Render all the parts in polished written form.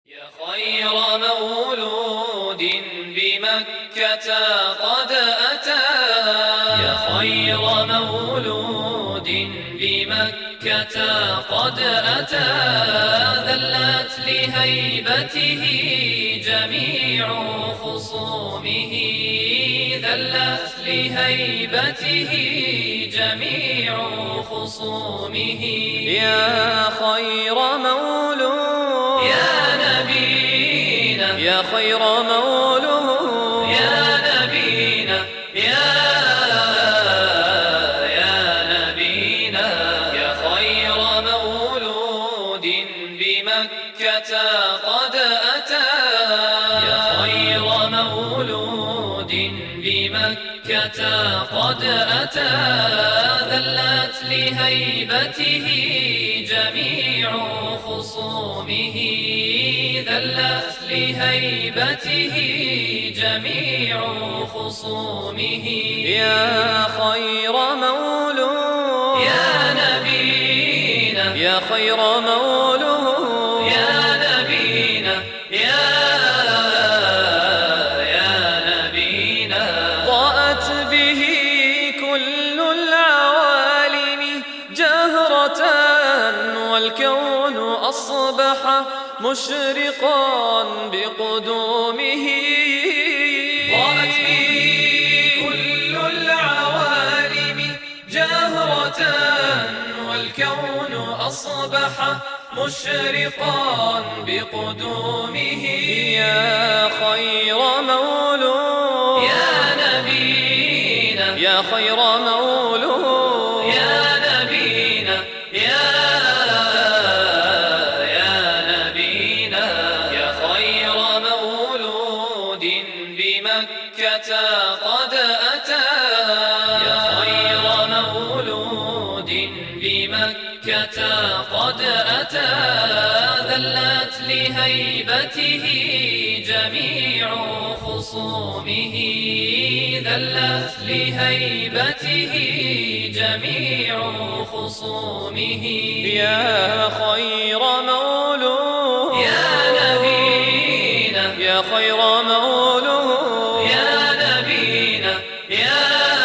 يا خير مولود بمكة قد أتى، يا خير مولود بمكة قد أتى، ذلت لهيبته جميع خصومه، ذلت لهيبته جميع خصومه. يا خير مولود يا نبينا، يا خير مولود يا نبينا، يا نبينا، يا خير مولود بمكة قد أتى، يا خير مولود بمكة قد أتى، ذلت لهيبته جميع خصومه، ذلت لهيبته جميع خصومه. يا خير مولود يا نبينا، يا خير مولود يا نبينا، يا نبينا، ضاءت به كل العوالم جهرة، والكون أصبح مشرقا بقدومه. ضاءت به كل العوالم جهرة، والكون أصبح مشرقا بقدومه. يا خير مولود يا نبينا، يا خير مولود يا نبينا، يا نبينا، يا خير مولود بمكة قد أتى، يا خير مولود بمكة قد أتى، ذلت لهيبته جميع خصومه، ذلت لهيبته جميع خصومه. يا خير مولود يا نبينا، يا خير مولود يا نبينا، يا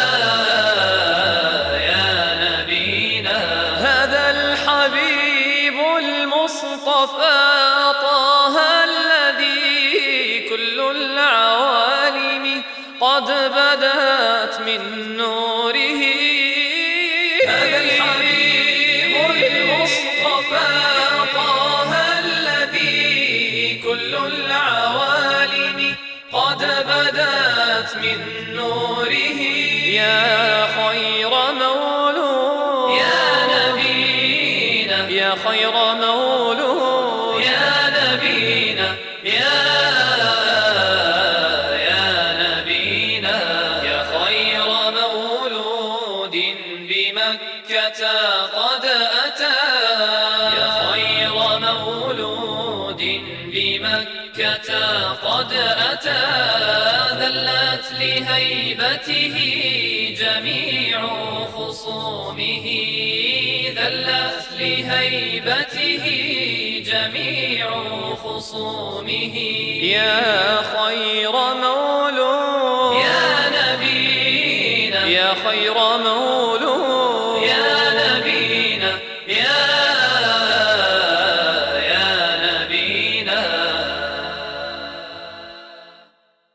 نبينا، هذا الحبيب المصطفى طه الذي كل العوالم قد بدت من نوره. هذا الحبيب المصطفى طه الذي كل العوالم قد بدت من نوره. يا خير مولود يا نبينا، يا خير مولود يا نبينا، يا نبينا، يا خير مولود بمكة قد أتى، يا خير مولود بمكة قد أتى، ذلت لهيبته جميع خصومه، ذلت لهيبته جميع خصومه. يا خير مولود يا نبينا، يا خير مولود